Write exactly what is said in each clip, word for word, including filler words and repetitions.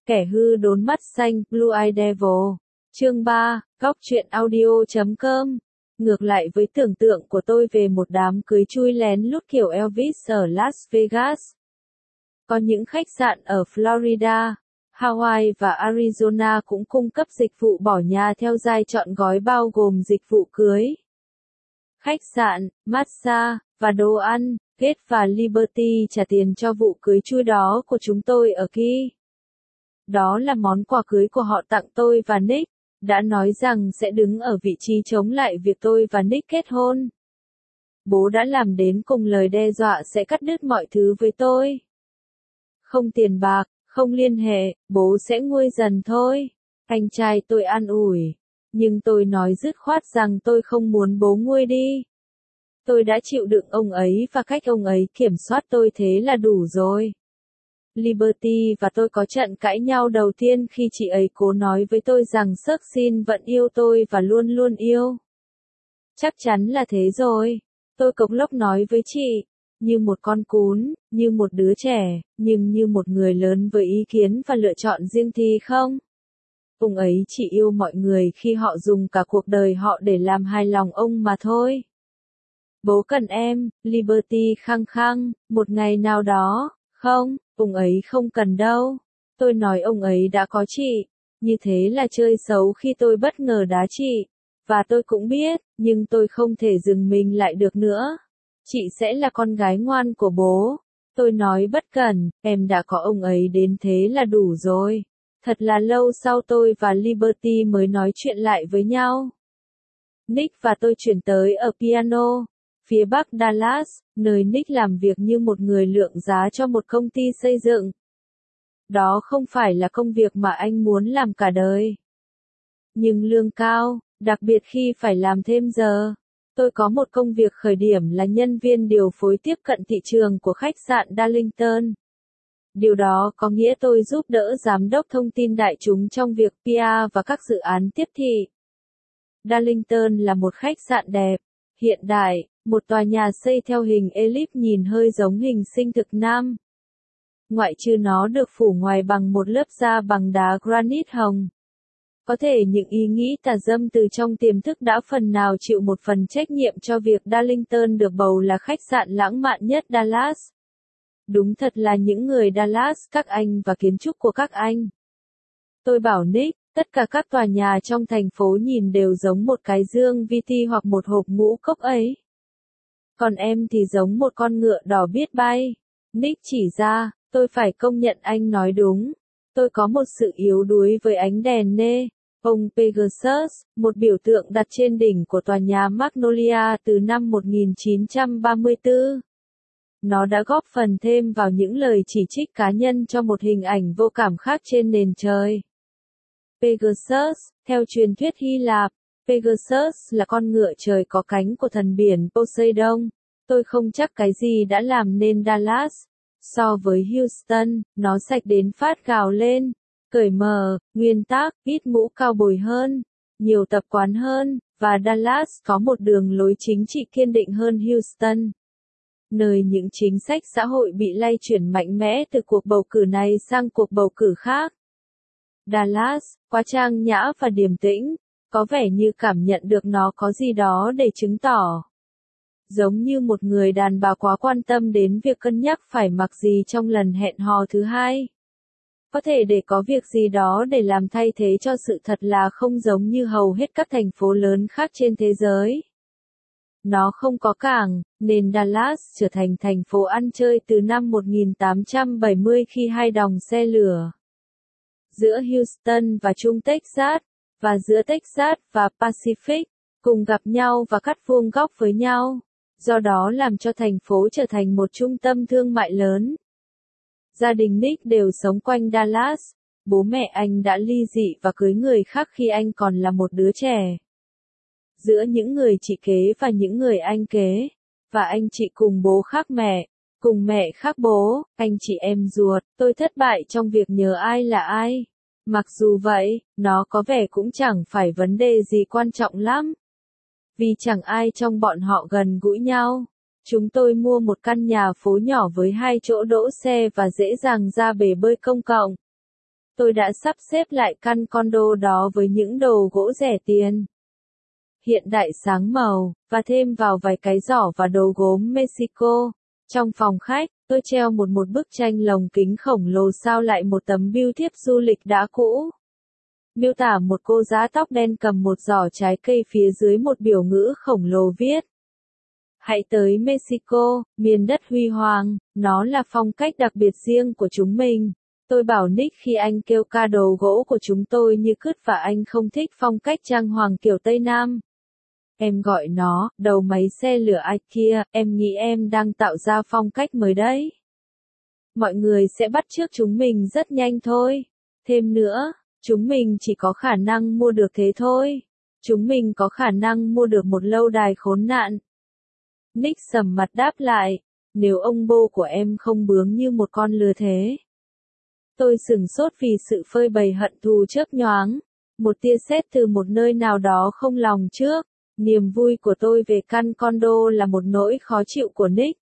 Kẻ hư đốn mắt xanh, Blue Eye Devil. Chương ba, góc truyện audio chấm com. Ngược lại với tưởng tượng của tôi về một đám cưới chui lén lút kiểu Elvis ở Las Vegas. Có những khách sạn ở Florida, Hawaii và Arizona cũng cung cấp dịch vụ bỏ nhà theo giai trọn gói bao gồm dịch vụ cưới, khách sạn, massage, và đồ ăn. Kate và Liberty trả tiền cho vụ cưới chui đó của chúng tôi ở Key. Đó là món quà cưới của họ tặng tôi và Nick, đã nói rằng sẽ đứng ở vị trí chống lại việc tôi và Nick kết hôn. Bố đã làm đến cùng lời đe dọa sẽ cắt đứt mọi thứ với tôi. Không tiền bạc, không liên hệ, bố sẽ nguôi dần thôi. Anh trai tôi an ủi. Nhưng tôi nói dứt khoát rằng tôi không muốn bố nguôi đi. Tôi đã chịu đựng ông ấy và cách ông ấy kiểm soát tôi thế là đủ rồi. Liberty và tôi có trận cãi nhau đầu tiên khi chị ấy cố nói với tôi rằng Succeed vẫn yêu tôi và luôn luôn yêu. Chắc chắn là thế rồi. Tôi cộc lốc nói với chị. Như một con cún, như một đứa trẻ, nhưng như một người lớn với ý kiến và lựa chọn riêng thì không. Ông ấy chỉ yêu mọi người khi họ dùng cả cuộc đời họ để làm hài lòng ông mà thôi. Bố cần em, Liberty khăng khăng, một ngày nào đó, không, ông ấy không cần đâu. Tôi nói ông ấy đã có chị, như thế là chơi xấu khi tôi bất ngờ đá chị. Và tôi cũng biết, nhưng tôi không thể dừng mình lại được nữa. Chị sẽ là con gái ngoan của bố. Tôi nói bất cần, em đã có ông ấy đến thế là đủ rồi. Thật là lâu sau tôi và Liberty mới nói chuyện lại với nhau. Nick và tôi chuyển tới ở Piano, phía bắc Dallas, nơi Nick làm việc như một người lượng giá cho một công ty xây dựng. Đó không phải là công việc mà anh muốn làm cả đời. Nhưng lương cao, đặc biệt khi phải làm thêm giờ. Tôi có một công việc khởi điểm là nhân viên điều phối tiếp cận thị trường của khách sạn Darlington. Điều đó có nghĩa tôi giúp đỡ giám đốc thông tin đại chúng trong việc pê e và các dự án tiếp thị. Darlington là một khách sạn đẹp, hiện đại, một tòa nhà xây theo hình elip nhìn hơi giống hình sinh thực Nam. Ngoại trừ nó được phủ ngoài bằng một lớp da bằng đá granite hồng. Có thể những ý nghĩ tà dâm từ trong tiềm thức đã phần nào chịu một phần trách nhiệm cho việc Darlington được bầu là khách sạn lãng mạn nhất Dallas. Đúng thật là những người Dallas các anh và kiến trúc của các anh. Tôi bảo Nick, tất cả các tòa nhà trong thành phố nhìn đều giống một cái dương vê tê hoặc một hộp ngũ cốc ấy. Còn em thì giống một con ngựa đỏ biết bay. Nick chỉ ra, tôi phải công nhận anh nói đúng. Tôi có một sự yếu đuối với ánh đèn nê. Ông Pegasus, một biểu tượng đặt trên đỉnh của tòa nhà Magnolia từ năm một nghìn chín trăm ba mươi tư. Nó đã góp phần thêm vào những lời chỉ trích cá nhân cho một hình ảnh vô cảm khác trên nền trời. Pegasus, theo truyền thuyết Hy Lạp, Pegasus là con ngựa trời có cánh của thần biển Poseidon. Tôi không chắc cái gì đã làm nên Dallas. So với Houston, nó sạch đến phát gào lên. Cởi mở, nguyên tắc, ít mũ cao bồi hơn, nhiều tập quán hơn, và Dallas có một đường lối chính trị kiên định hơn Houston. Nơi những chính sách xã hội bị lay chuyển mạnh mẽ từ cuộc bầu cử này sang cuộc bầu cử khác. Dallas, quá trang nhã và điềm tĩnh, có vẻ như cảm nhận được nó có gì đó để chứng tỏ. Giống như một người đàn bà quá quan tâm đến việc cân nhắc phải mặc gì trong lần hẹn hò thứ hai. Có thể để có việc gì đó để làm thay thế cho sự thật là không giống như hầu hết các thành phố lớn khác trên thế giới. Nó không có cảng, nên Dallas trở thành thành phố ăn chơi từ năm một nghìn tám trăm bảy mươi khi hai đòng xe lửa giữa Houston và Trung Texas, và giữa Texas và Pacific, cùng gặp nhau và cắt vuông góc với nhau, do đó làm cho thành phố trở thành một trung tâm thương mại lớn. Gia đình Nick đều sống quanh Dallas, bố mẹ anh đã ly dị và cưới người khác khi anh còn là một đứa trẻ. Giữa những người chị kế và những người anh kế, và anh chị cùng bố khác mẹ, cùng mẹ khác bố, anh chị em ruột, tôi thất bại trong việc nhớ ai là ai. Mặc dù vậy, nó có vẻ cũng chẳng phải vấn đề gì quan trọng lắm. Vì chẳng ai trong bọn họ gần gũi nhau. Chúng tôi mua một căn nhà phố nhỏ với hai chỗ đỗ xe và dễ dàng ra bể bơi công cộng. Tôi đã sắp xếp lại căn condo đó với những đồ gỗ rẻ tiền, hiện đại sáng màu, và thêm vào vài cái giỏ và đồ gốm Mexico. Trong phòng khách, tôi treo một một bức tranh lồng kính khổng lồ sao lại một tấm bưu thiếp du lịch đã cũ. Miêu tả một cô giã tóc đen cầm một giỏ trái cây phía dưới một biểu ngữ khổng lồ viết: hãy tới Mexico, miền đất huy hoàng, nó là phong cách đặc biệt riêng của chúng mình. Tôi bảo Nick khi anh kêu ca đồ gỗ của chúng tôi như cứt và anh không thích phong cách trang hoàng kiểu Tây Nam. Em gọi nó, đầu máy xe lửa IKEA, em nghĩ em đang tạo ra phong cách mới đấy. Mọi người sẽ bắt chước chúng mình rất nhanh thôi. Thêm nữa, chúng mình chỉ có khả năng mua được thế thôi. Chúng mình có khả năng mua được một lâu đài khốn nạn. Nick sầm mặt đáp lại, nếu ông bô của em không bướng như một con lừa thế. Tôi sửng sốt vì sự phơi bày hận thù chớp nhoáng. Một tia sét từ một nơi nào đó không lòng trước. Niềm vui của tôi về căn condo là một nỗi khó chịu của Nick.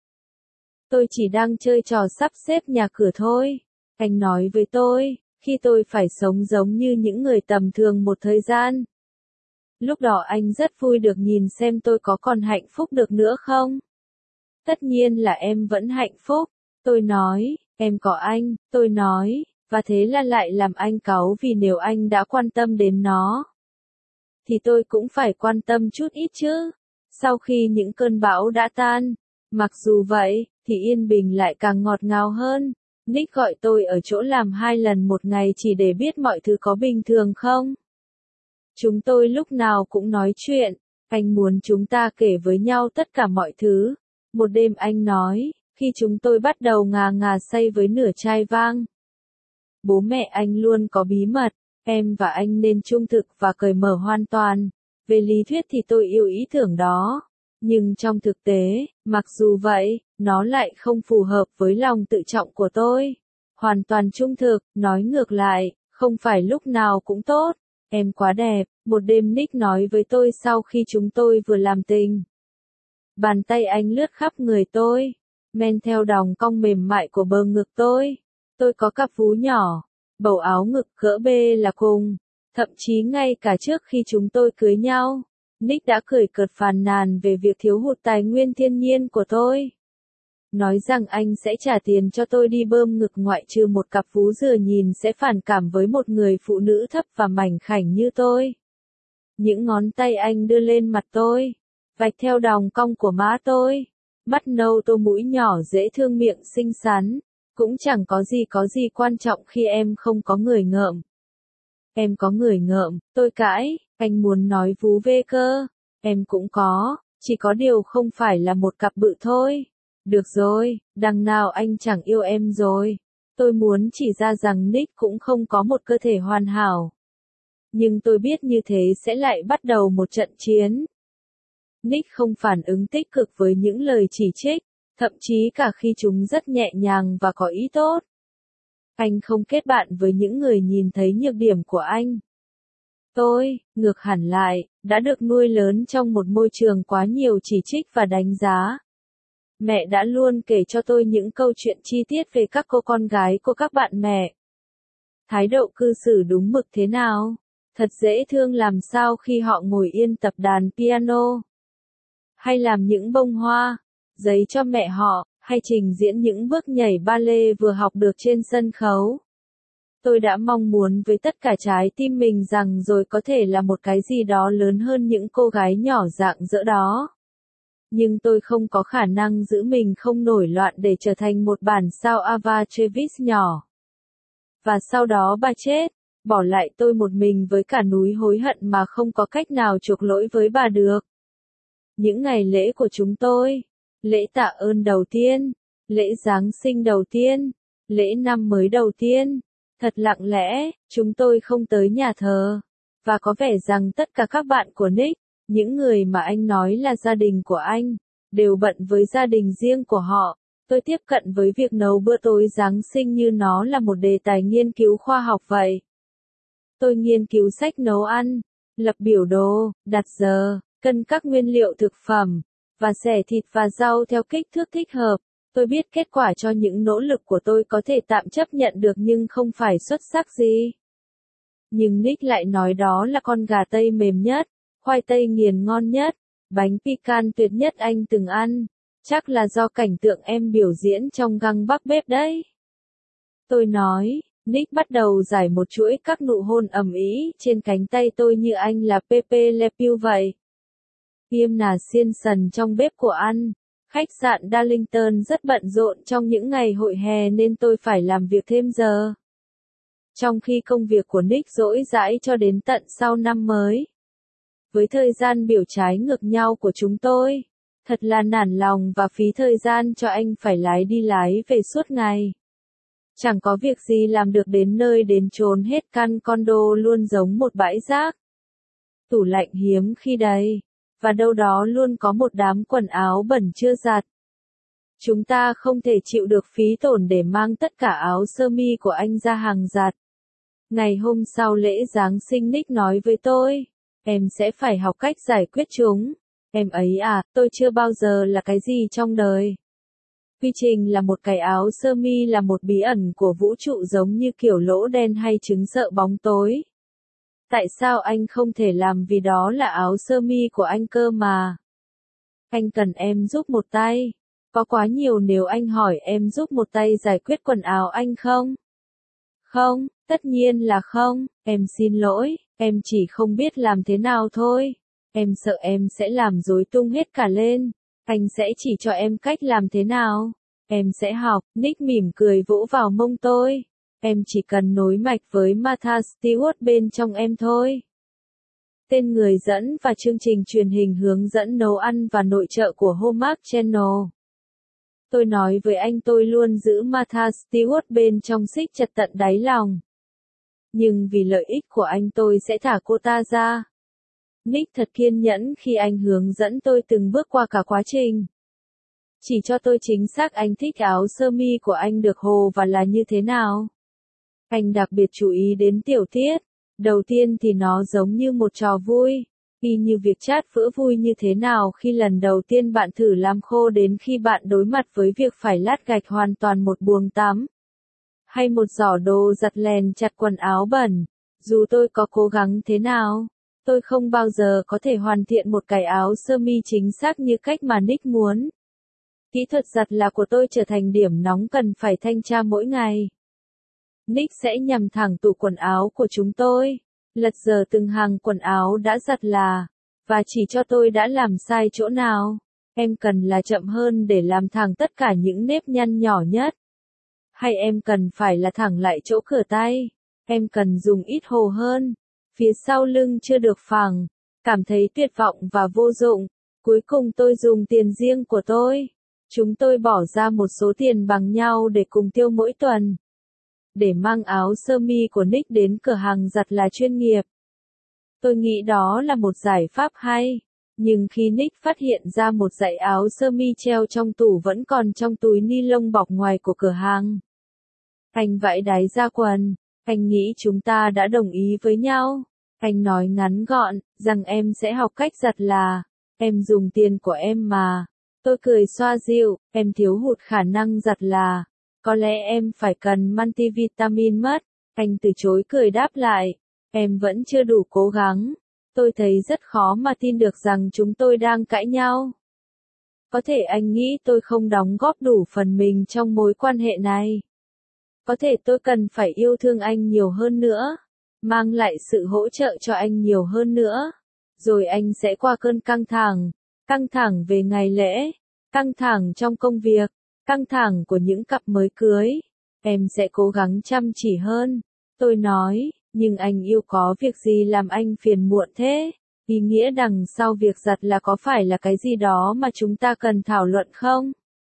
Tôi chỉ đang chơi trò sắp xếp nhà cửa thôi. Anh nói với tôi, khi tôi phải sống giống như những người tầm thường một thời gian. Lúc đó anh rất vui được nhìn xem tôi có còn hạnh phúc được nữa không? Tất nhiên là em vẫn hạnh phúc. Tôi nói, em có anh, tôi nói, và thế là lại làm anh cáu vì nếu anh đã quan tâm đến nó, thì tôi cũng phải quan tâm chút ít chứ. Sau khi những cơn bão đã tan, mặc dù vậy, thì yên bình lại càng ngọt ngào hơn. Nick gọi tôi ở chỗ làm hai lần một ngày chỉ để biết mọi thứ có bình thường không. Chúng tôi lúc nào cũng nói chuyện, anh muốn chúng ta kể với nhau tất cả mọi thứ. Một đêm anh nói, khi chúng tôi bắt đầu ngà ngà say với nửa chai vang. Bố mẹ anh luôn có bí mật, em và anh nên trung thực và cởi mở hoàn toàn. Về lý thuyết thì tôi yêu ý tưởng đó. Nhưng trong thực tế, mặc dù vậy, nó lại không phù hợp với lòng tự trọng của tôi. Hoàn toàn trung thực, nói ngược lại, không phải lúc nào cũng tốt. Em quá đẹp, một đêm Nick nói với tôi sau khi chúng tôi vừa làm tình. Bàn tay anh lướt khắp người tôi, men theo đòng cong mềm mại của bờ ngực tôi. Tôi có cặp vú nhỏ, bầu áo ngực cỡ B là cùng. Thậm chí ngay cả trước khi chúng tôi cưới nhau, Nick đã cười cợt phàn nàn về việc thiếu hụt tài nguyên thiên nhiên của tôi. Nói rằng anh sẽ trả tiền cho tôi đi bơm ngực ngoại trừ một cặp vú dừa nhìn sẽ phản cảm với một người phụ nữ thấp và mảnh khảnh như tôi. Những ngón tay anh đưa lên mặt tôi, vạch theo đòng cong của má tôi. Mắt nâu tô mũi nhỏ dễ thương miệng xinh xắn. Cũng chẳng có gì có gì quan trọng khi em không có người ngợm. Em có người ngợm, tôi cãi, anh muốn nói vú vê cơ. Em cũng có, chỉ có điều không phải là một cặp bự thôi. Được rồi, đằng nào anh chẳng yêu em rồi. Tôi muốn chỉ ra rằng Nick cũng không có một cơ thể hoàn hảo. Nhưng tôi biết như thế sẽ lại bắt đầu một trận chiến. Nick không phản ứng tích cực với những lời chỉ trích, thậm chí cả khi chúng rất nhẹ nhàng và có ý tốt. Anh không kết bạn với những người nhìn thấy nhược điểm của anh. Tôi, ngược hẳn lại, đã được nuôi lớn trong một môi trường quá nhiều chỉ trích và đánh giá. Mẹ đã luôn kể cho tôi những câu chuyện chi tiết về các cô con gái của các bạn mẹ. Thái độ cư xử đúng mực thế nào? Thật dễ thương làm sao khi họ ngồi yên tập đàn piano. Hay làm những bông hoa, giấy cho mẹ họ, hay trình diễn những bước nhảy ballet vừa học được trên sân khấu. Tôi đã mong muốn với tất cả trái tim mình rằng rồi có thể là một cái gì đó lớn hơn những cô gái nhỏ rạng rỡ đó. Nhưng tôi không có khả năng giữ mình không nổi loạn để trở thành một bản sao Ava Travis nhỏ. Và sau đó bà chết, bỏ lại tôi một mình với cả núi hối hận mà không có cách nào chuộc lỗi với bà được. Những ngày lễ của chúng tôi, lễ tạ ơn đầu tiên, lễ Giáng sinh đầu tiên, lễ năm mới đầu tiên, thật lặng lẽ, chúng tôi không tới nhà thờ. Và có vẻ rằng tất cả các bạn của Nick, những người mà anh nói là gia đình của anh, đều bận với gia đình riêng của họ. Tôi tiếp cận với việc nấu bữa tối Giáng sinh như nó là một đề tài nghiên cứu khoa học vậy. Tôi nghiên cứu sách nấu ăn, lập biểu đồ, đặt giờ, cân các nguyên liệu thực phẩm, và xẻ thịt và rau theo kích thước thích hợp. Tôi biết kết quả cho những nỗ lực của tôi có thể tạm chấp nhận được nhưng không phải xuất sắc gì. Nhưng Nick lại nói đó là con gà tây mềm nhất, khoai tây nghiền ngon nhất, bánh pecan tuyệt nhất anh từng ăn. Chắc là do cảnh tượng em biểu diễn trong găng bắc bếp đấy. Tôi nói, Nick bắt đầu giải một chuỗi các nụ hôn ầm ĩ trên cánh tay tôi như anh là Pepe Le Pew vậy. Im nà xiên sần trong bếp của ăn. Khách sạn Darlington rất bận rộn trong những ngày hội hè nên tôi phải làm việc thêm giờ. Trong khi công việc của Nick dỗi dãi cho đến tận sau năm mới. Với thời gian biểu trái ngược nhau của chúng tôi, thật là nản lòng và phí thời gian cho anh phải lái đi lái về suốt ngày. Chẳng có việc gì làm được đến nơi đến chốn hết, căn condo luôn giống một bãi rác. Tủ lạnh hiếm khi đầy, và đâu đó luôn có một đám quần áo bẩn chưa giặt. Chúng ta không thể chịu được phí tổn để mang tất cả áo sơ mi của anh ra hàng giặt. Ngày hôm sau lễ Giáng sinh Nick nói với tôi, em sẽ phải học cách giải quyết chúng. Em ấy à, tôi chưa bao giờ là cái gì trong đời. Quy trình là một cái áo sơ mi là một bí ẩn của vũ trụ giống như kiểu lỗ đen hay trứng sợ bóng tối. Tại sao anh không thể làm vì đó là áo sơ mi của anh cơ mà. Anh cần em giúp một tay. Có quá nhiều nếu anh hỏi em giúp một tay giải quyết quần áo anh không? Không, tất nhiên là không, em xin lỗi, em chỉ không biết làm thế nào thôi. Em sợ em sẽ làm rối tung hết cả lên. Anh sẽ chỉ cho em cách làm thế nào. Em sẽ học. Nick mỉm cười vỗ vào mông tôi. Em chỉ cần nối mạch với Martha Stewart bên trong em thôi. Tên người dẫn và chương trình truyền hình hướng dẫn nấu ăn và nội trợ của Hallmark Channel. Tôi nói với anh tôi luôn giữ Martha Stewart bên trong xích chặt tận đáy lòng. Nhưng vì lợi ích của anh tôi sẽ thả cô ta ra. Nick thật kiên nhẫn khi anh hướng dẫn tôi từng bước qua cả quá trình. Chỉ cho tôi chính xác anh thích áo sơ mi của anh được hồ và là như thế nào. Anh đặc biệt chú ý đến tiểu tiết. Đầu tiên thì nó giống như một trò vui. Y như việc chat vỡ vui như thế nào khi lần đầu tiên bạn thử làm khô đến khi bạn đối mặt với việc phải lát gạch hoàn toàn một buồng tắm. Hay một giỏ đồ giặt lèn chặt quần áo bẩn. Dù tôi có cố gắng thế nào, tôi không bao giờ có thể hoàn thiện một cái áo sơ mi chính xác như cách mà Nick muốn. Kỹ thuật giặt là của tôi trở thành điểm nóng cần phải thanh tra mỗi ngày. Nick sẽ nhằm thẳng tủ quần áo của chúng tôi, lật dở từng hàng quần áo đã giặt là, và chỉ cho tôi đã làm sai chỗ nào. Em cần là chậm hơn để làm thẳng tất cả những nếp nhăn nhỏ nhất. Hay em cần phải là thẳng lại chỗ cửa tay. Em cần dùng ít hồ hơn. Phía sau lưng chưa được phẳng. Cảm thấy tuyệt vọng và vô dụng. Cuối cùng tôi dùng tiền riêng của tôi. Chúng tôi bỏ ra một số tiền bằng nhau để cùng tiêu mỗi tuần. Để mang áo sơ mi của Nick đến cửa hàng giặt là chuyên nghiệp. Tôi nghĩ đó là một giải pháp hay. Nhưng khi Nick phát hiện ra một dãy áo sơ mi treo trong tủ vẫn còn trong túi ni lông bọc ngoài của cửa hàng. Anh vẫy đáy ra quần. Anh nghĩ chúng ta đã đồng ý với nhau. Anh nói ngắn gọn, rằng em sẽ học cách giặt là, em dùng tiền của em mà. Tôi cười xoa dịu, em thiếu hụt khả năng giặt là, có lẽ em phải cần multivitamin mất. Anh từ chối cười đáp lại, em vẫn chưa đủ cố gắng. Tôi thấy rất khó mà tin được rằng chúng tôi đang cãi nhau. Có thể anh nghĩ tôi không đóng góp đủ phần mình trong mối quan hệ này. Có thể tôi cần phải yêu thương anh nhiều hơn nữa, mang lại sự hỗ trợ cho anh nhiều hơn nữa. Rồi anh sẽ qua cơn căng thẳng, căng thẳng về ngày lễ, căng thẳng trong công việc, căng thẳng của những cặp mới cưới. Em sẽ cố gắng chăm chỉ hơn. Tôi nói, nhưng anh yêu có việc gì làm anh phiền muộn thế? Ý nghĩa đằng sau việc giặt là có phải là cái gì đó mà chúng ta cần thảo luận không?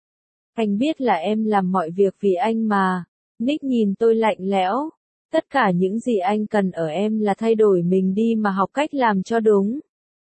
Anh biết là em làm mọi việc vì anh mà. Nick nhìn tôi lạnh lẽo. Tất cả những gì anh cần ở em là thay đổi mình đi mà học cách làm cho đúng.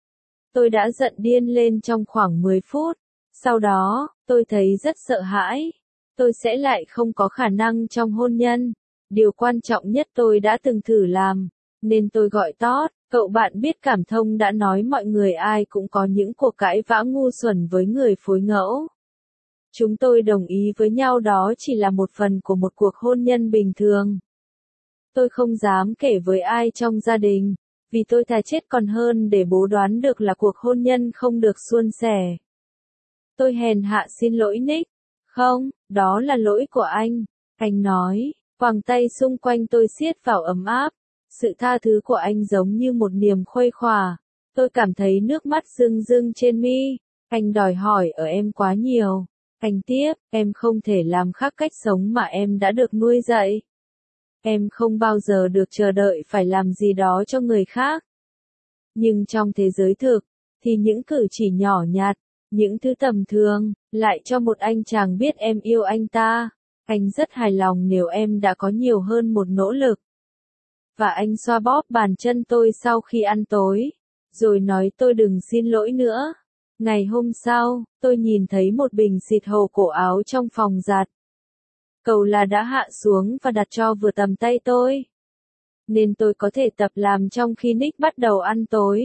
Tôi đã giận điên lên trong khoảng mười phút. Sau đó, tôi thấy rất sợ hãi. Tôi sẽ lại không có khả năng trong hôn nhân. Điều quan trọng nhất tôi đã từng thử làm. Nên tôi gọi Todd, cậu bạn biết cảm thông đã nói mọi người ai cũng có những cuộc cãi vã ngu xuẩn với người phối ngẫu. Chúng tôi đồng ý với nhau đó chỉ là một phần của một cuộc hôn nhân bình thường. Tôi không dám kể với ai trong gia đình, vì tôi thà chết còn hơn để bố đoán được là cuộc hôn nhân không được suôn sẻ. Tôi hèn hạ xin lỗi Nick. Không, đó là lỗi của anh. Anh nói, quàng tay xung quanh tôi siết vào ấm áp. Sự tha thứ của anh giống như một niềm khuây khỏa. Tôi cảm thấy nước mắt rưng rưng trên mi. Anh đòi hỏi ở em quá nhiều. Anh tiếp, em không thể làm khác cách sống mà em đã được nuôi dạy. Em không bao giờ được chờ đợi phải làm gì đó cho người khác. Nhưng trong thế giới thực, thì những cử chỉ nhỏ nhặt, những thứ tầm thường, lại cho một anh chàng biết em yêu anh ta. Anh rất hài lòng nếu em đã có nhiều hơn một nỗ lực. Và anh xoa bóp bàn chân tôi sau khi ăn tối, rồi nói tôi đừng xin lỗi nữa. Ngày hôm sau, tôi nhìn thấy một bình xịt hồ cổ áo trong phòng giặt. Cầu là đã hạ xuống và đặt cho vừa tầm tay tôi. Nên tôi có thể tập làm trong khi Nick bắt đầu ăn tối.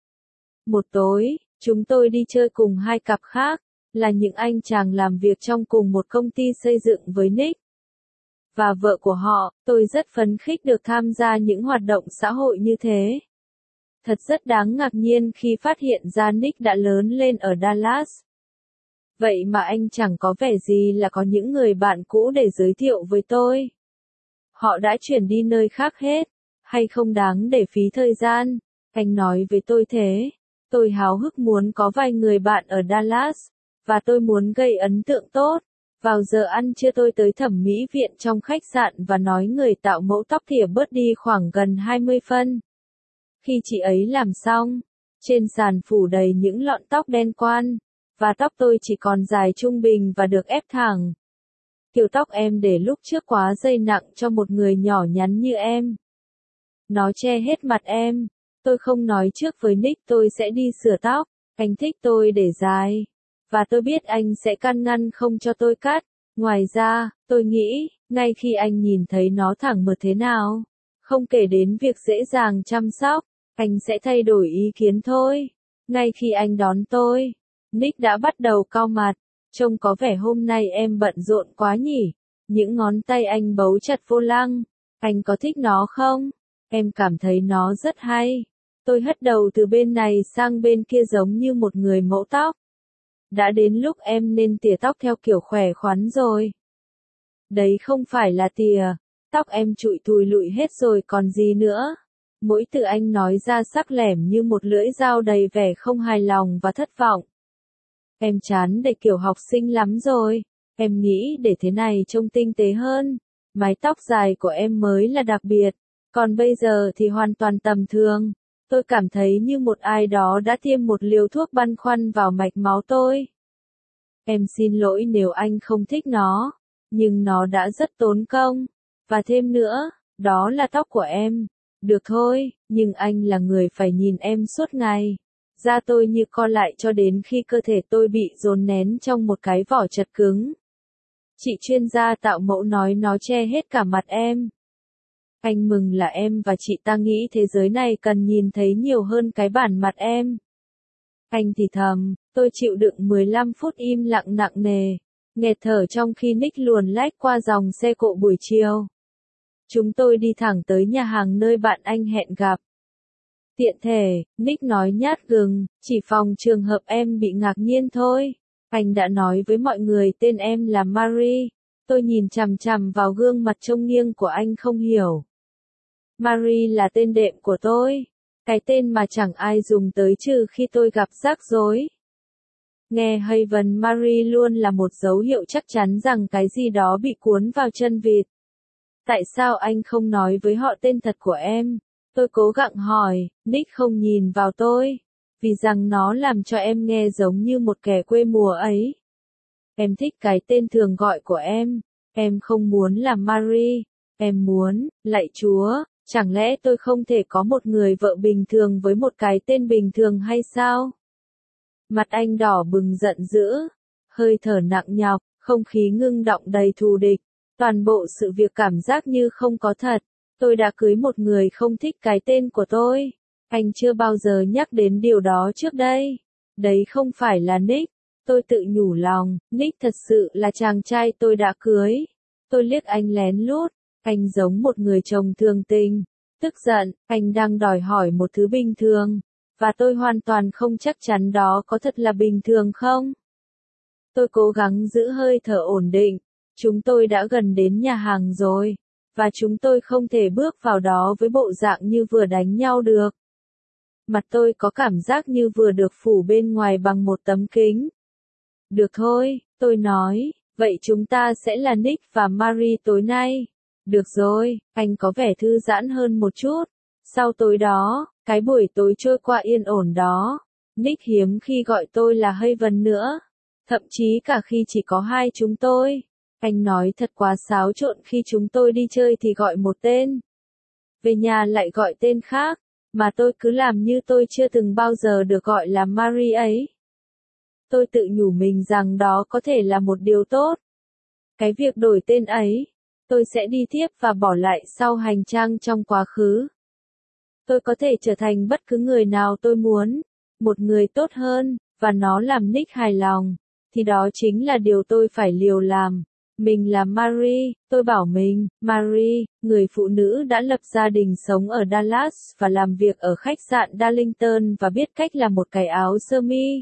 Một tối, chúng tôi đi chơi cùng hai cặp khác, là những anh chàng làm việc trong cùng một công ty xây dựng với Nick. Và vợ của họ, tôi rất phấn khích được tham gia những hoạt động xã hội như thế. Thật rất đáng ngạc nhiên khi phát hiện ra Nick đã lớn lên ở Dallas. Vậy mà anh chẳng có vẻ gì là có những người bạn cũ để giới thiệu với tôi. Họ đã chuyển đi nơi khác hết, hay không đáng để phí thời gian, anh nói với tôi thế. Tôi háo hức muốn có vài người bạn ở Dallas, và tôi muốn gây ấn tượng tốt. Vào giờ ăn trưa tôi tới thẩm mỹ viện trong khách sạn và nói người tạo mẫu tóc thìa bớt đi khoảng gần hai mươi phân. Khi chị ấy làm xong, trên sàn phủ đầy những lọn tóc đen qoan, và tóc tôi chỉ còn dài trung bình và được ép thẳng. Kiểu tóc em để lúc trước quá dây nặng cho một người nhỏ nhắn như em. Nó che hết mặt em. Tôi không nói trước với Nick tôi sẽ đi sửa tóc. Anh thích tôi để dài. Và tôi biết anh sẽ can ngăn không cho tôi cắt. Ngoài ra, tôi nghĩ, ngay khi anh nhìn thấy nó thẳng mượt thế nào, không kể đến việc dễ dàng chăm sóc, anh sẽ thay đổi ý kiến thôi. Ngay khi anh đón tôi, Nick đã bắt đầu cau mặt. Trông có vẻ hôm nay em bận rộn quá nhỉ. Những ngón tay anh bấu chặt vô lăng. Anh có thích nó không? Em cảm thấy nó rất hay. Tôi hất đầu từ bên này sang bên kia giống như một người mẫu tóc. Đã đến lúc em nên tỉa tóc theo kiểu khỏe khoắn rồi. Đấy không phải là tỉa. Tóc em trụi thùi lụi hết rồi còn gì nữa. Mỗi từ anh nói ra sắc lẻm như một lưỡi dao đầy vẻ không hài lòng và thất vọng. Em chán để kiểu học sinh lắm rồi. Em nghĩ để thế này trông tinh tế hơn. Mái tóc dài của em mới là đặc biệt. Còn bây giờ thì hoàn toàn tầm thường. Tôi cảm thấy như một ai đó đã tiêm một liều thuốc băn khoăn vào mạch máu tôi. Em xin lỗi nếu anh không thích nó. Nhưng nó đã rất tốn công. Và thêm nữa, đó là tóc của em. Được thôi, nhưng anh là người phải nhìn em suốt ngày. Da tôi như co lại cho đến khi cơ thể tôi bị dồn nén trong một cái vỏ chật cứng. Chị chuyên gia tạo mẫu nói nó che hết cả mặt em. Anh mừng là em và chị ta nghĩ thế giới này cần nhìn thấy nhiều hơn cái bản mặt em. Anh thì thầm, tôi chịu đựng mười lăm phút im lặng nặng nề, nghẹt thở trong khi Nick luồn lách qua dòng xe cộ buổi chiều. Chúng tôi đi thẳng tới nhà hàng nơi bạn anh hẹn gặp. Tiện thể, Nick nói nhát gừng, chỉ phòng trường hợp em bị ngạc nhiên thôi. Anh đã nói với mọi người tên em là Marie. Tôi nhìn chằm chằm vào gương mặt trông nghiêng của anh không hiểu. Marie là tên đệm của tôi. Cái tên mà chẳng ai dùng tới trừ khi tôi gặp rắc rối. Nghe Haven Marie luôn là một dấu hiệu chắc chắn rằng cái gì đó bị cuốn vào chân vịt. Tại sao anh không nói với họ tên thật của em? Tôi cố gắng hỏi, Nick không nhìn vào tôi. Vì rằng nó làm cho em nghe giống như một kẻ quê mùa ấy. Em thích cái tên thường gọi của em. Em không muốn là Marie. Em muốn, lạy Chúa, chẳng lẽ tôi không thể có một người vợ bình thường với một cái tên bình thường hay sao? Mặt anh đỏ bừng giận dữ. Hơi thở nặng nhọc, không khí ngưng đọng đầy thù địch. Toàn bộ sự việc cảm giác như không có thật. Tôi đã cưới một người không thích cái tên của tôi. Anh chưa bao giờ nhắc đến điều đó trước đây. Đấy không phải là Nick. Tôi tự nhủ lòng, Nick thật sự là chàng trai tôi đã cưới. Tôi liếc anh lén lút, anh giống một người chồng thường tình. Tức giận, anh đang đòi hỏi một thứ bình thường. Và tôi hoàn toàn không chắc chắn đó có thật là bình thường không. Tôi cố gắng giữ hơi thở ổn định. Chúng tôi đã gần đến nhà hàng rồi. Và chúng tôi không thể bước vào đó với bộ dạng như vừa đánh nhau được. Mặt tôi có cảm giác như vừa được phủ bên ngoài bằng một tấm kính. Được thôi, tôi nói, vậy chúng ta sẽ là Nick và Mary tối nay. Được rồi, anh có vẻ thư giãn hơn một chút. Sau tối đó, cái buổi tối trôi qua yên ổn đó, Nick hiếm khi gọi tôi là Haven nữa. Thậm chí cả khi chỉ có hai chúng tôi. Anh nói thật quá xáo trộn khi chúng tôi đi chơi thì gọi một tên. Về nhà lại gọi tên khác, mà tôi cứ làm như tôi chưa từng bao giờ được gọi là Mary ấy. Tôi tự nhủ mình rằng đó có thể là một điều tốt. Cái việc đổi tên ấy, tôi sẽ đi tiếp và bỏ lại sau hành trang trong quá khứ. Tôi có thể trở thành bất cứ người nào tôi muốn, một người tốt hơn, và nó làm Nick hài lòng, thì đó chính là điều tôi phải liều làm. Mình là Mary, tôi bảo mình, Mary, người phụ nữ đã lập gia đình sống ở Dallas và làm việc ở khách sạn Darlington và biết cách làm một cái áo sơ mi.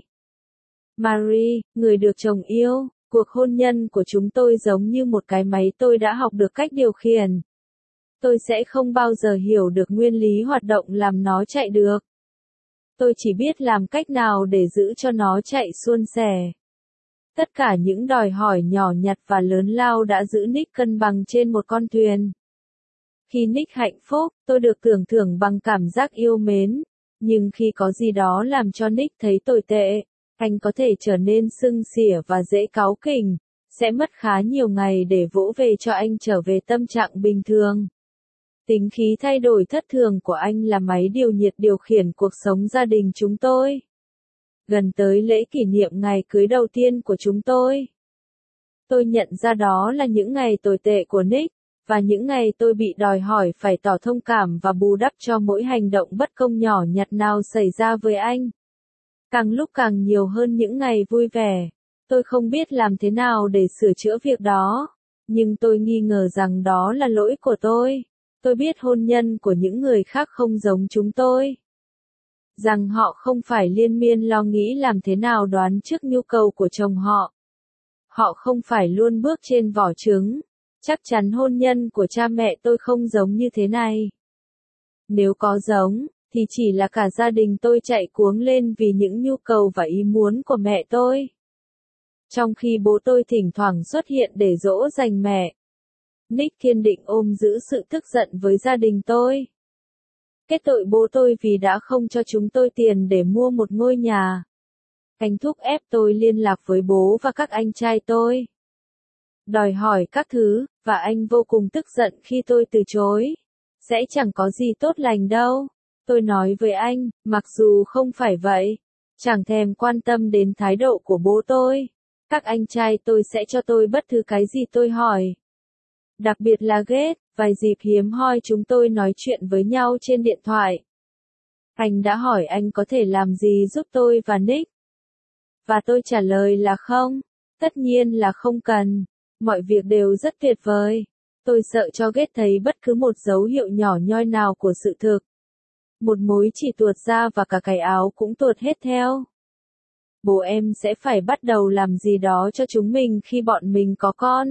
Mary, người được chồng yêu, cuộc hôn nhân của chúng tôi giống như một cái máy tôi đã học được cách điều khiển. Tôi sẽ không bao giờ hiểu được nguyên lý hoạt động làm nó chạy được. Tôi chỉ biết làm cách nào để giữ cho nó chạy suôn sẻ. Tất cả những đòi hỏi nhỏ nhặt và lớn lao đã giữ Nick cân bằng trên một con thuyền. Khi Nick hạnh phúc, tôi được tưởng thưởng bằng cảm giác yêu mến. Nhưng khi có gì đó làm cho Nick thấy tồi tệ, anh có thể trở nên sưng xỉa và dễ cáu kỉnh. Sẽ mất khá nhiều ngày để vỗ về cho anh trở về tâm trạng bình thường. Tính khí thay đổi thất thường của anh là máy điều nhiệt điều khiển cuộc sống gia đình chúng tôi. Gần tới lễ kỷ niệm ngày cưới đầu tiên của chúng tôi. Tôi nhận ra đó là những ngày tồi tệ của Nick, và những ngày tôi bị đòi hỏi phải tỏ thông cảm và bù đắp cho mỗi hành động bất công nhỏ nhặt nào xảy ra với anh. Càng lúc càng nhiều hơn những ngày vui vẻ. Tôi không biết làm thế nào để sửa chữa việc đó, nhưng tôi nghi ngờ rằng đó là lỗi của tôi. Tôi biết hôn nhân của những người khác không giống chúng tôi. Rằng họ không phải liên miên lo nghĩ làm thế nào đoán trước nhu cầu của chồng họ. Họ không phải luôn bước trên vỏ trứng. Chắc chắn hôn nhân của cha mẹ tôi không giống như thế này. Nếu có giống, thì chỉ là cả gia đình tôi chạy cuống lên vì những nhu cầu và ý muốn của mẹ tôi. Trong khi bố tôi thỉnh thoảng xuất hiện để dỗ dành mẹ. Nick kiên định ôm giữ sự tức giận với gia đình tôi. Kết tội bố tôi vì đã không cho chúng tôi tiền để mua một ngôi nhà. Anh thúc ép tôi liên lạc với bố và các anh trai tôi. Đòi hỏi các thứ, và anh vô cùng tức giận khi tôi từ chối. Sẽ chẳng có gì tốt lành đâu. Tôi nói với anh, mặc dù không phải vậy. Chẳng thèm quan tâm đến thái độ của bố tôi. Các anh trai tôi sẽ cho tôi bất cứ cái gì tôi hỏi. Đặc biệt là ghét, vài dịp hiếm hoi chúng tôi nói chuyện với nhau trên điện thoại. Anh đã hỏi anh có thể làm gì giúp tôi và Nick. Và tôi trả lời là không. Tất nhiên là không cần. Mọi việc đều rất tuyệt vời. Tôi sợ cho ghét thấy bất cứ một dấu hiệu nhỏ nhoi nào của sự thực. Một mối chỉ tuột ra và cả cái áo cũng tuột hết theo. Bố em sẽ phải bắt đầu làm gì đó cho chúng mình khi bọn mình có con.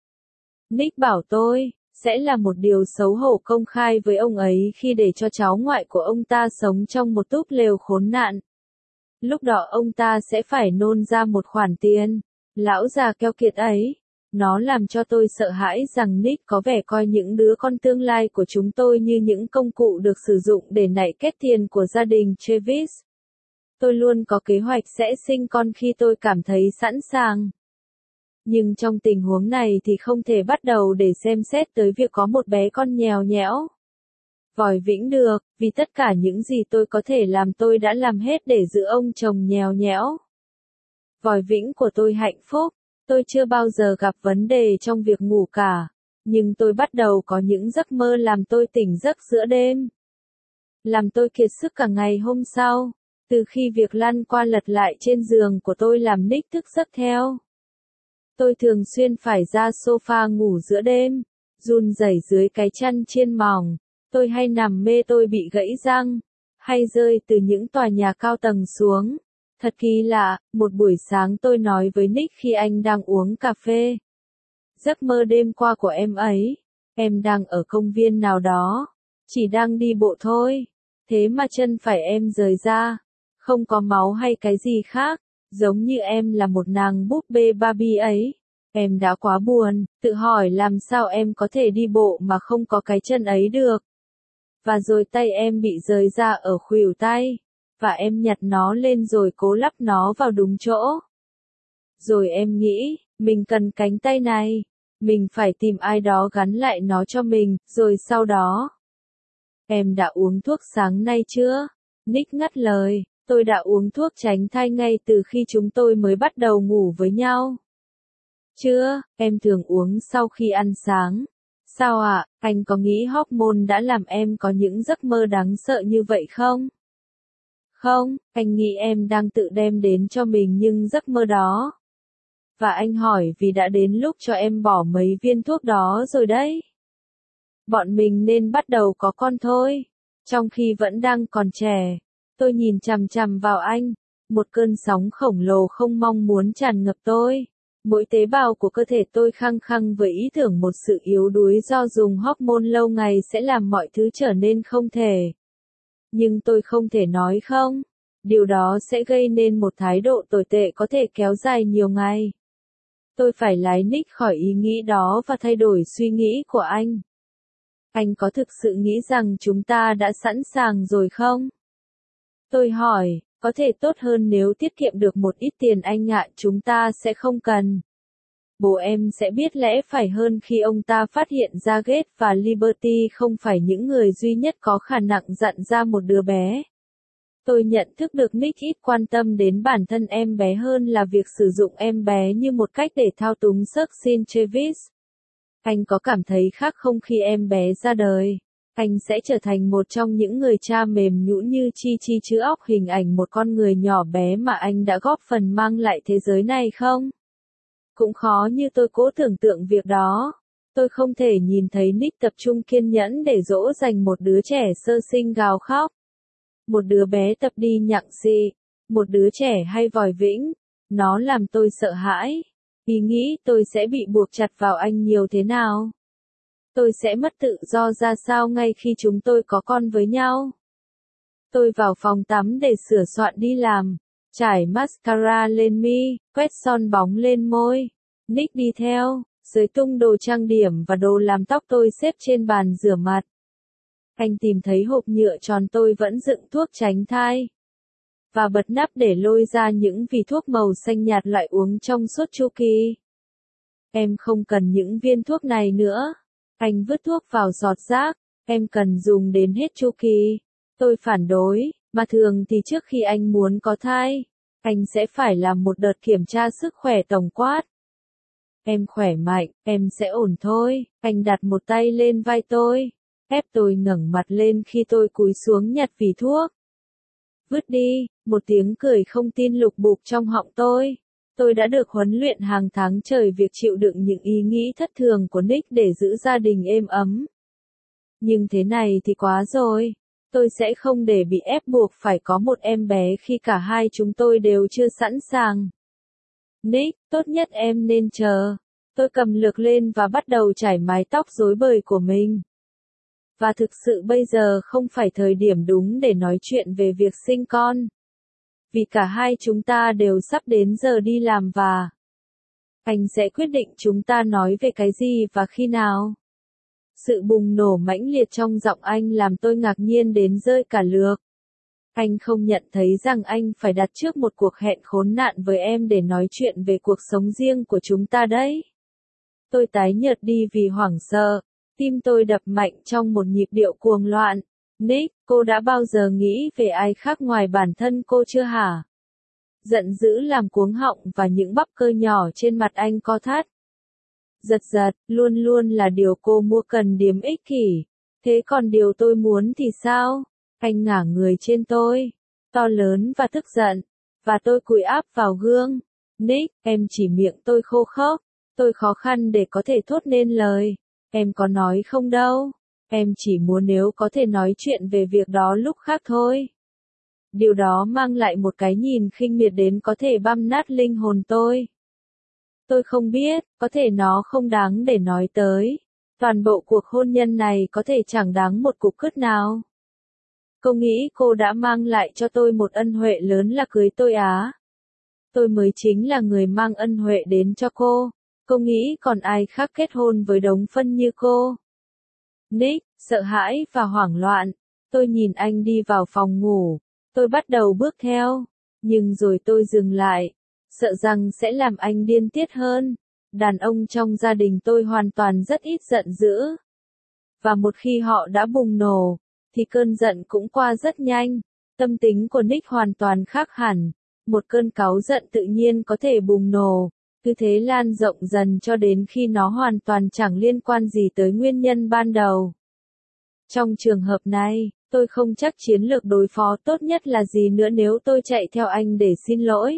Nick bảo tôi, sẽ là một điều xấu hổ công khai với ông ấy khi để cho cháu ngoại của ông ta sống trong một túp lều khốn nạn. Lúc đó ông ta sẽ phải nôn ra một khoản tiền. Lão già keo kiệt ấy. Nó làm cho tôi sợ hãi rằng Nick có vẻ coi những đứa con tương lai của chúng tôi như những công cụ được sử dụng để nạy kết tiền của gia đình Travis. Tôi luôn có kế hoạch sẽ sinh con khi tôi cảm thấy sẵn sàng. Nhưng trong tình huống này thì không thể bắt đầu để xem xét tới việc có một bé con nhèo nhẽo. Vòi vĩnh được, vì tất cả những gì tôi có thể làm tôi đã làm hết để giữ ông chồng nhèo nhẽo. Vòi vĩnh của tôi hạnh phúc. Tôi chưa bao giờ gặp vấn đề trong việc ngủ cả. Nhưng tôi bắt đầu có những giấc mơ làm tôi tỉnh giấc giữa đêm. Làm tôi kiệt sức cả ngày hôm sau. Từ khi việc lăn qua lật lại trên giường của tôi làm Nick thức giấc theo. Tôi thường xuyên phải ra sofa ngủ giữa đêm, run rẩy dưới cái chăn chiên mỏng. Tôi hay nằm mê tôi bị gãy răng, hay rơi từ những tòa nhà cao tầng xuống. Thật kỳ lạ, một buổi sáng tôi nói với Nick khi anh đang uống cà phê. Giấc mơ đêm qua của em ấy, em đang ở công viên nào đó, chỉ đang đi bộ thôi. Thế mà chân phải em rời ra, không có máu hay cái gì khác, giống như em là một nàng búp bê Barbie ấy. Em đã quá buồn, tự hỏi làm sao em có thể đi bộ mà không có cái chân ấy được. Và rồi tay em bị rời ra ở khuỷu tay, và em nhặt nó lên rồi cố lắp nó vào đúng chỗ. Rồi em nghĩ, mình cần cánh tay này, mình phải tìm ai đó gắn lại nó cho mình, rồi sau đó. Em đã uống thuốc sáng nay chưa? Nick ngắt lời, tôi đã uống thuốc tránh thai ngay từ khi chúng tôi mới bắt đầu ngủ với nhau. Chưa, em thường uống sau khi ăn sáng. Sao ạ, à, anh có nghĩ hormone đã làm em có những giấc mơ đáng sợ như vậy không? Không, anh nghĩ em đang tự đem đến cho mình những giấc mơ đó. Và anh hỏi vì đã đến lúc cho em bỏ mấy viên thuốc đó rồi đấy. Bọn mình nên bắt đầu có con thôi. Trong khi vẫn đang còn trẻ, tôi nhìn chằm chằm vào anh. Một cơn sóng khổng lồ không mong muốn tràn ngập tôi. Mỗi tế bào của cơ thể tôi khăng khăng với ý tưởng một sự yếu đuối do dùng hormone lâu ngày sẽ làm mọi thứ trở nên không thể. Nhưng tôi không thể nói không. Điều đó sẽ gây nên một thái độ tồi tệ có thể kéo dài nhiều ngày. Tôi phải lái Nick khỏi ý nghĩ đó và thay đổi suy nghĩ của anh. Anh có thực sự nghĩ rằng chúng ta đã sẵn sàng rồi không? Tôi hỏi, có thể tốt hơn nếu tiết kiệm được một ít tiền anh ạ, chúng ta sẽ không cần. Bố em sẽ biết lẽ phải hơn khi ông ta phát hiện ra Gates và Liberty không phải những người duy nhất có khả năng dặn ra một đứa bé. Tôi nhận thức được Nick ít quan tâm đến bản thân em bé hơn là việc sử dụng em bé như một cách để thao túng sức xin Travis. Anh có cảm thấy khác không khi em bé ra đời? Anh sẽ trở thành một trong những người cha mềm nhũn như Chi Chi chứa óc hình ảnh một con người nhỏ bé mà anh đã góp phần mang lại thế giới này không? Cũng khó như tôi cố tưởng tượng việc đó. Tôi không thể nhìn thấy Nick tập trung kiên nhẫn để dỗ dành một đứa trẻ sơ sinh gào khóc. Một đứa bé tập đi nhặng xị. Một đứa trẻ hay vòi vĩnh. Nó làm tôi sợ hãi. Ý nghĩ tôi sẽ bị buộc chặt vào anh nhiều thế nào? Tôi sẽ mất tự do ra sao ngay khi chúng tôi có con với nhau? Tôi vào phòng tắm để sửa soạn đi làm. Trải mascara lên mi, quét son bóng lên môi. Nick đi theo, dưới tung đồ trang điểm và đồ làm tóc tôi xếp trên bàn rửa mặt. Anh tìm thấy hộp nhựa tròn tôi vẫn đựng thuốc tránh thai. Và bật nắp để lôi ra những vỉ thuốc màu xanh nhạt loại uống trong suốt chu kỳ. Em không cần những viên thuốc này nữa. Anh vứt thuốc vào giọt rác. Em cần dùng đến hết chu kỳ. Tôi phản đối, mà thường thì trước khi anh muốn có thai, anh sẽ phải làm một đợt kiểm tra sức khỏe tổng quát. Em khỏe mạnh, em sẽ ổn thôi. Anh đặt một tay lên vai tôi, ép tôi ngẩng mặt lên khi tôi cúi xuống nhặt vỉ thuốc. Vứt đi, một tiếng cười không tin lục bục trong họng tôi. Tôi đã được huấn luyện hàng tháng trời việc chịu đựng những ý nghĩ thất thường của Nick để giữ gia đình êm ấm. Nhưng thế này thì quá rồi. Tôi sẽ không để bị ép buộc phải có một em bé khi cả hai chúng tôi đều chưa sẵn sàng. Nick, tốt nhất em nên chờ. Tôi cầm lược lên và bắt đầu chải mái tóc rối bời của mình. Và thực sự bây giờ không phải thời điểm đúng để nói chuyện về việc sinh con. Vì cả hai chúng ta đều sắp đến giờ đi làm và anh sẽ quyết định chúng ta nói về cái gì và khi nào. Sự bùng nổ mãnh liệt trong giọng anh làm tôi ngạc nhiên đến rơi cả lược. Anh không nhận thấy rằng anh phải đặt trước một cuộc hẹn khốn nạn với em để nói chuyện về cuộc sống riêng của chúng ta đấy. Tôi tái nhợt đi vì hoảng sợ. Tim tôi đập mạnh trong một nhịp điệu cuồng loạn. Nick, cô đã bao giờ nghĩ về ai khác ngoài bản thân cô chưa hả? Giận dữ làm cuống họng và những bắp cơ nhỏ trên mặt anh co thắt. Giật giật, luôn luôn là điều cô mua cần điếm ích kỷ. Thế còn điều tôi muốn thì sao? Anh ngả người trên tôi. to lớn và tức giận, và tôi cúi áp vào gương. Nick, em chỉ miệng tôi khô khốc, tôi khó khăn để có thể thốt nên lời. Em có nói không đâu, em chỉ muốn nếu có thể nói chuyện về việc đó lúc khác thôi. Điều đó mang lại một cái nhìn khinh miệt đến có thể băm nát linh hồn tôi. Tôi không biết, có thể nó không đáng để nói tới. Toàn bộ cuộc hôn nhân này có thể chẳng đáng một cục cứt nào. Cô nghĩ cô đã mang lại cho tôi một ân huệ lớn là cưới tôi á. Tôi mới chính là người mang ân huệ đến cho cô. Cô nghĩ còn ai khác kết hôn với đống phân như cô? Nick, sợ hãi và hoảng loạn. Tôi nhìn anh đi vào phòng ngủ. Tôi bắt đầu bước theo. Nhưng rồi tôi dừng lại. Sợ rằng sẽ làm anh điên tiết hơn. Đàn ông trong gia đình tôi hoàn toàn rất ít giận dữ. Và một khi họ đã bùng nổ, thì cơn giận cũng qua rất nhanh. Tâm tính của Nick hoàn toàn khác hẳn. Một cơn cáu giận tự nhiên có thể bùng nổ, cứ thế lan rộng dần cho đến khi nó hoàn toàn chẳng liên quan gì tới nguyên nhân ban đầu. Trong trường hợp này, tôi không chắc chiến lược đối phó tốt nhất là gì nữa nếu tôi chạy theo anh để xin lỗi.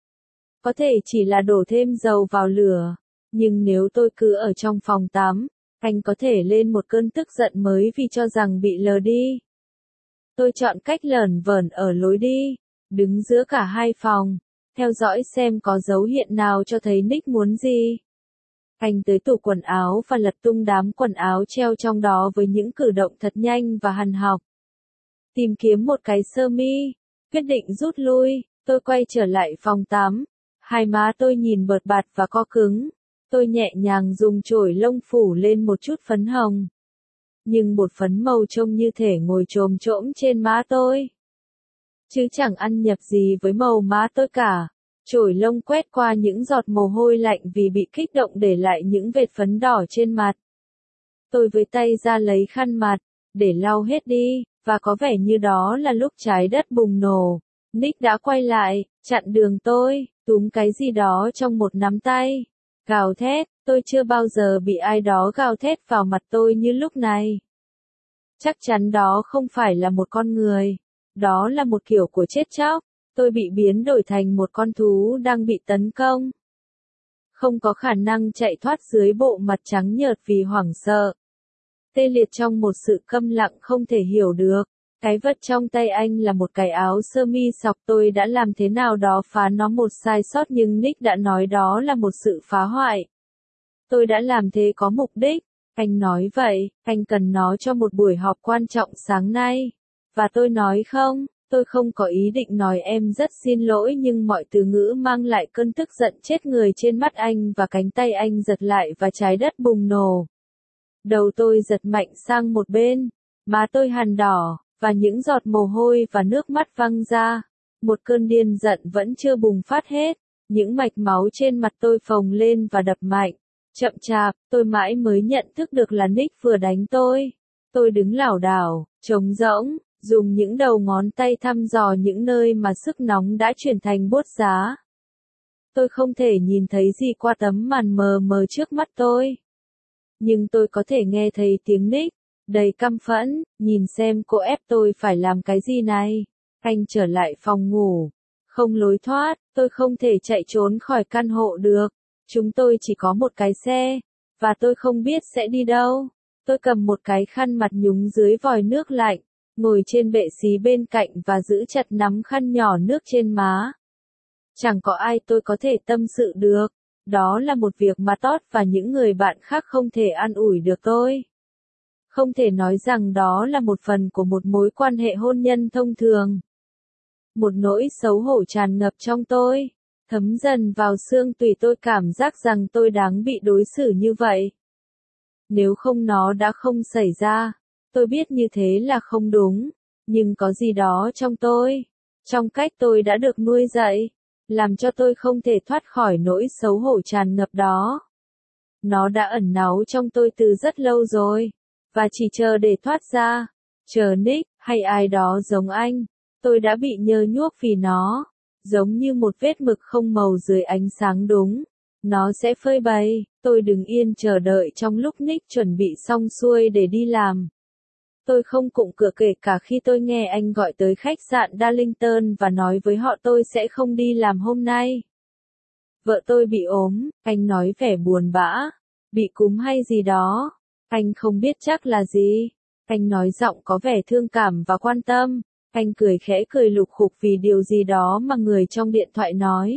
Có thể chỉ là đổ thêm dầu vào lửa, nhưng nếu tôi cứ ở trong phòng tắm, anh có thể lên một cơn tức giận mới vì cho rằng bị lờ đi. Tôi chọn cách lởn vởn ở lối đi, đứng giữa cả hai phòng, theo dõi xem có dấu hiện nào cho thấy Nick muốn gì. Anh tới tủ quần áo và lật tung đám quần áo treo trong đó với những cử động thật nhanh và hằn học. Tìm kiếm một cái sơ mi, quyết định rút lui, tôi quay trở lại phòng tắm. Hai má tôi nhìn bợt bạt và co cứng. Tôi nhẹ nhàng dùng chổi lông phủ lên một chút phấn hồng. Nhưng bột phấn màu trông như thể ngồi chồm chỗm trên má tôi. Chứ chẳng ăn nhập gì với màu má tôi cả. Chổi lông quét qua những giọt mồ hôi lạnh vì bị kích động để lại những vệt phấn đỏ trên mặt. Tôi với tay ra lấy khăn mặt, để lau hết đi, và có vẻ như đó là lúc trái đất bùng nổ. Nick đã quay lại, chặn đường tôi, túm cái gì đó trong một nắm tay. Gào thét, tôi chưa bao giờ bị ai đó gào thét vào mặt tôi như lúc này. Chắc chắn đó không phải là một con người. Đó là một kiểu của chết chóc. Tôi bị biến đổi thành một con thú đang bị tấn công. Không có khả năng chạy thoát dưới bộ mặt trắng nhợt vì hoảng sợ. Tê liệt trong một sự câm lặng không thể hiểu được. Cái vật trong tay anh là một cái áo sơ mi sọc, tôi đã làm thế nào đó phá nó một sai sót nhưng Nick đã nói đó là một sự phá hoại. Tôi đã làm thế có mục đích. Anh nói vậy, anh cần nó cho một buổi họp quan trọng sáng nay. Và tôi nói không, tôi không có ý định nói em rất xin lỗi nhưng mọi từ ngữ mang lại cơn tức giận chết người trên mắt anh và cánh tay anh giật lại và trái đất bùng nổ. Đầu tôi giật mạnh sang một bên, má tôi hằn đỏ, và những giọt mồ hôi và nước mắt văng ra. Một cơn điên giận vẫn chưa bùng phát hết, những mạch máu trên mặt tôi phồng lên và đập mạnh. Chậm chạp, tôi mãi mới nhận thức được là Nick vừa đánh tôi. Tôi đứng lảo đảo, trống rỗng, dùng những đầu ngón tay thăm dò những nơi mà sức nóng đã chuyển thành buốt giá. Tôi không thể nhìn thấy gì qua tấm màn mờ mờ trước mắt tôi. Nhưng tôi có thể nghe thấy tiếng Nick, đầy căm phẫn, nhìn xem cô ép tôi phải làm cái gì này. Anh trở lại phòng ngủ. Không lối thoát, tôi không thể chạy trốn khỏi căn hộ được. Chúng tôi chỉ có một cái xe, và tôi không biết sẽ đi đâu. Tôi cầm một cái khăn mặt nhúng dưới vòi nước lạnh, ngồi trên bệ xí bên cạnh và giữ chặt nắm khăn nhỏ nước trên má. Chẳng có ai tôi có thể tâm sự được. Đó là một việc mà Todd và những người bạn khác không thể an ủi được tôi. Không thể nói rằng đó là một phần của một mối quan hệ hôn nhân thông thường. Một nỗi xấu hổ tràn ngập trong tôi, thấm dần vào xương tủy tôi, cảm giác rằng tôi đáng bị đối xử như vậy. Nếu không nó đã không xảy ra. Tôi biết như thế là không đúng, nhưng có gì đó trong tôi, trong cách tôi đã được nuôi dạy, làm cho tôi không thể thoát khỏi nỗi xấu hổ tràn ngập đó. Nó đã ẩn náu trong tôi từ rất lâu rồi, và chỉ chờ để thoát ra, chờ Nick, hay ai đó giống anh. Tôi đã bị nhơ nhuốc vì nó, giống như một vết mực không màu dưới ánh sáng đúng. Nó sẽ phơi bày, tôi đứng yên chờ đợi trong lúc Nick chuẩn bị xong xuôi để đi làm. Tôi không cụng cửa kể cả khi tôi nghe anh gọi tới khách sạn Darlington và nói với họ tôi sẽ không đi làm hôm nay. Vợ tôi bị ốm, anh nói vẻ buồn bã. Bị cúm hay gì đó. Anh không biết chắc là gì. Anh nói giọng có vẻ thương cảm và quan tâm. Anh cười khẽ cười lục khục vì điều gì đó mà người trong điện thoại nói.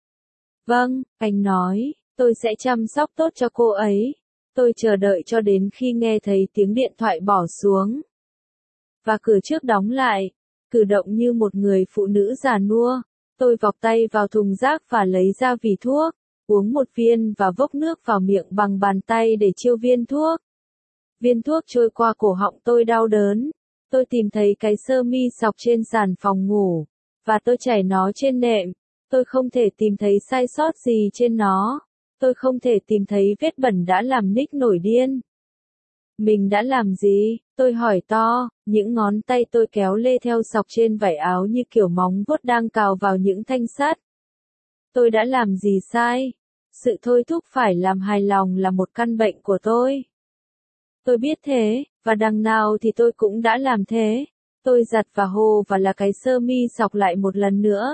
Vâng, anh nói, tôi sẽ chăm sóc tốt cho cô ấy. Tôi chờ đợi cho đến khi nghe thấy tiếng điện thoại bỏ xuống. Và cửa trước đóng lại. Cử động như một người phụ nữ già nua. Tôi vọc tay vào thùng rác và lấy ra vỉ thuốc. Uống một viên và vốc nước vào miệng bằng bàn tay để chiêu viên thuốc. Viên thuốc trôi qua cổ họng tôi đau đớn. Tôi tìm thấy cái sơ mi xọc trên sàn phòng ngủ. Và tôi chảy nó trên nệm. Tôi không thể tìm thấy sai sót gì trên nó. Tôi không thể tìm thấy vết bẩn đã làm Nick nổi điên. Mình đã làm gì? Tôi hỏi to, những ngón tay tôi kéo lê theo sọc trên vải áo như kiểu móng vuốt đang cào vào những thanh sắt. Tôi đã làm gì sai? Sự thôi thúc phải làm hài lòng là một căn bệnh của tôi. Tôi biết thế, và đằng nào thì tôi cũng đã làm thế. Tôi giặt và hô và là cái sơ mi xọc lại một lần nữa.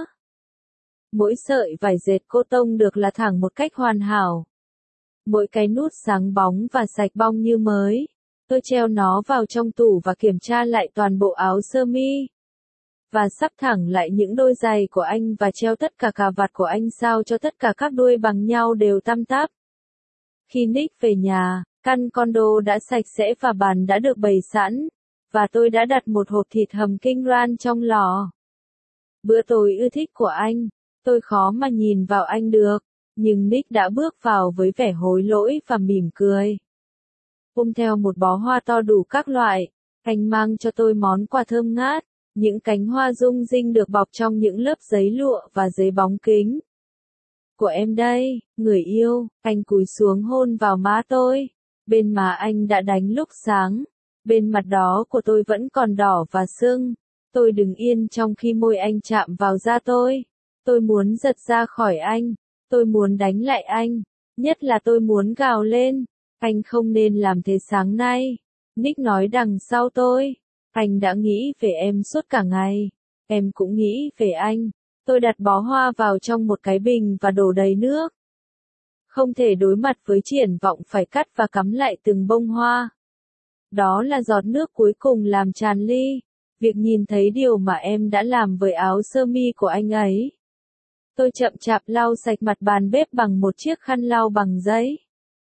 Mỗi sợi vải dệt cô tông được là thẳng một cách hoàn hảo. Mỗi cái nút sáng bóng và sạch bong như mới. Tôi treo nó vào trong tủ và kiểm tra lại toàn bộ áo sơ mi. Và sắp thẳng lại những đôi giày của anh và treo tất cả cà vạt của anh sao cho tất cả các đuôi bằng nhau đều tăm tắp. Khi Nick về nhà, căn condo đã sạch sẽ và bàn đã được bày sẵn. Và tôi đã đặt một hộp thịt hầm kinh ran trong lò. Bữa tối ưa thích của anh. Tôi khó mà nhìn vào anh được. Nhưng Nick đã bước vào với vẻ hối lỗi và mỉm cười. Ôm theo một bó hoa to đủ các loại. Anh mang cho tôi món quà thơm ngát. Những cánh hoa rung rinh được bọc trong những lớp giấy lụa và giấy bóng kính. Của em đây, người yêu. Anh cúi xuống hôn vào má tôi. Bên má anh đã đánh lúc sáng. Bên mặt đó của tôi vẫn còn đỏ và sưng. Tôi đứng yên trong khi môi anh chạm vào da tôi. Tôi muốn giật ra khỏi anh. Tôi muốn đánh lại anh. Nhất là tôi muốn gào lên. Anh không nên làm thế sáng nay. Nick nói đằng sau tôi. Anh đã nghĩ về em suốt cả ngày. Em cũng nghĩ về anh. Tôi đặt bó hoa vào trong một cái bình và đổ đầy nước. Không thể đối mặt với triển vọng phải cắt và cắm lại từng bông hoa. Đó là giọt nước cuối cùng làm tràn ly. Việc nhìn thấy điều mà em đã làm với áo sơ mi của anh ấy. Tôi chậm chạp lau sạch mặt bàn bếp bằng một chiếc khăn lau bằng giấy.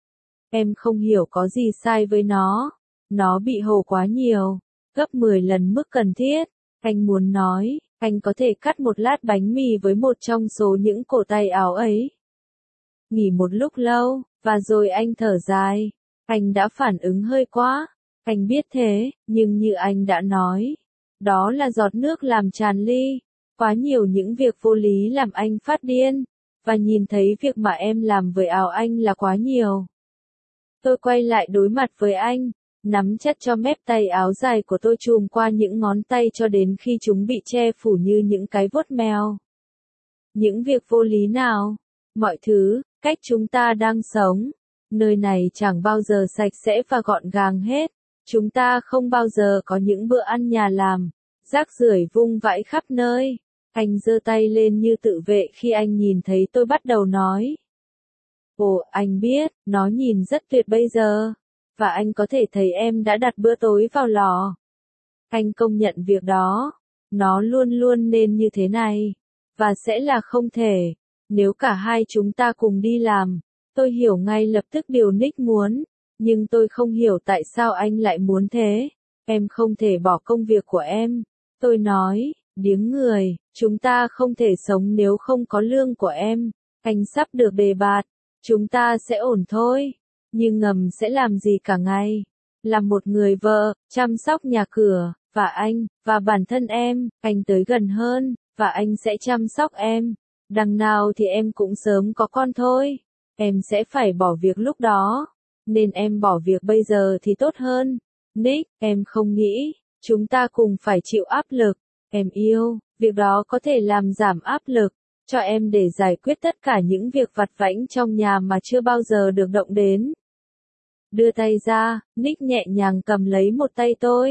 Em không hiểu có gì sai với nó. Nó bị hổ quá nhiều. Gấp mười lần mức cần thiết. Anh muốn nói, anh có thể cắt một lát bánh mì với một trong số những cổ tay áo ấy. Nghỉ một lúc lâu, và rồi anh thở dài. Anh đã phản ứng hơi quá. Anh biết thế, nhưng như anh đã nói. Đó là giọt nước làm tràn ly. Quá nhiều những việc vô lý làm anh phát điên. Và nhìn thấy việc mà em làm với áo anh là quá nhiều. Tôi quay lại đối mặt với anh. Nắm chặt cho mép tay áo dài của tôi chùm qua những ngón tay cho đến khi chúng bị che phủ như những cái vuốt mèo. Những việc vô lý nào? Mọi thứ, cách chúng ta đang sống. Nơi này chẳng bao giờ sạch sẽ và gọn gàng hết. Chúng ta không bao giờ có những bữa ăn nhà làm. Rác rưởi vung vãi khắp nơi. Anh giơ tay lên như tự vệ khi anh nhìn thấy tôi bắt đầu nói. Ồ, anh biết, nó nhìn rất tuyệt bây giờ. Và anh có thể thấy em đã đặt bữa tối vào lò. Anh công nhận việc đó. Nó luôn luôn nên như thế này. Và sẽ là không thể. Nếu cả hai chúng ta cùng đi làm. Tôi hiểu ngay lập tức điều Nick muốn. Nhưng tôi không hiểu tại sao anh lại muốn thế. Em không thể bỏ công việc của em. Tôi nói, điếng người, chúng ta không thể sống nếu không có lương của em. Anh sắp được đề bạt. Chúng ta sẽ ổn thôi. Nhưng ngầm sẽ làm gì cả ngày? Là một người vợ, chăm sóc nhà cửa, và anh, và bản thân em, anh tới gần hơn, và anh sẽ chăm sóc em. Đằng nào thì em cũng sớm có con thôi. Em sẽ phải bỏ việc lúc đó. Nên em bỏ việc bây giờ thì tốt hơn. Nick, em không nghĩ, chúng ta cùng phải chịu áp lực. Em yêu, việc đó có thể làm giảm áp lực. Cho em để giải quyết tất cả những việc vặt vãnh trong nhà mà chưa bao giờ được động đến. Đưa tay ra, Nick nhẹ nhàng cầm lấy một tay tôi.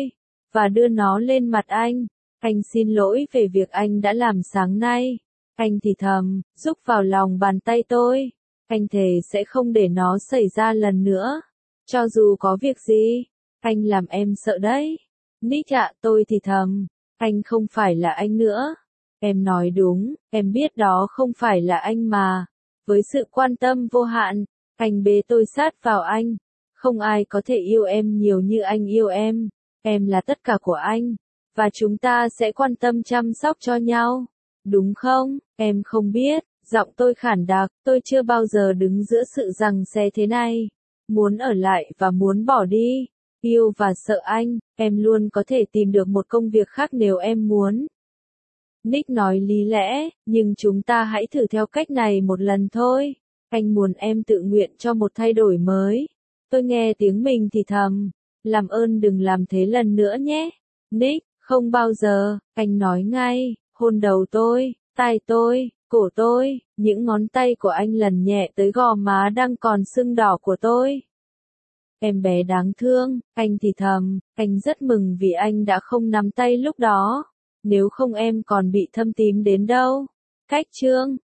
và đưa nó lên mặt anh. Anh xin lỗi về việc anh đã làm sáng nay. Anh thì thầm, rúc vào lòng bàn tay tôi. Anh thề sẽ không để nó xảy ra lần nữa. Cho dù có việc gì, anh làm em sợ đấy. Nick ạ, tôi thì thầm, anh không phải là anh nữa. Em nói đúng, em biết đó không phải là anh mà. Với sự quan tâm vô hạn, anh bế tôi sát vào anh. Không ai có thể yêu em nhiều như anh yêu em. Em là tất cả của anh. Và chúng ta sẽ quan tâm chăm sóc cho nhau. Đúng không? Em không biết. Giọng tôi khản đặc, tôi chưa bao giờ đứng giữa sự giằng xé thế này. Muốn ở lại và muốn bỏ đi. Yêu và sợ anh, em luôn có thể tìm được một công việc khác nếu em muốn. Nick nói lý lẽ, nhưng chúng ta hãy thử theo cách này một lần thôi. Anh muốn em tự nguyện cho một thay đổi mới. Tôi nghe tiếng mình thì thầm, làm ơn đừng làm thế lần nữa nhé. Nick, không bao giờ, anh nói ngay, hôn đầu tôi, tai tôi, cổ tôi, những ngón tay của anh lần nhẹ tới gò má đang còn sưng đỏ của tôi. Em bé đáng thương, anh thì thầm, anh rất mừng vì anh đã không nắm tay lúc đó. Nếu không em còn bị thâm tím đến đâu. Cách chương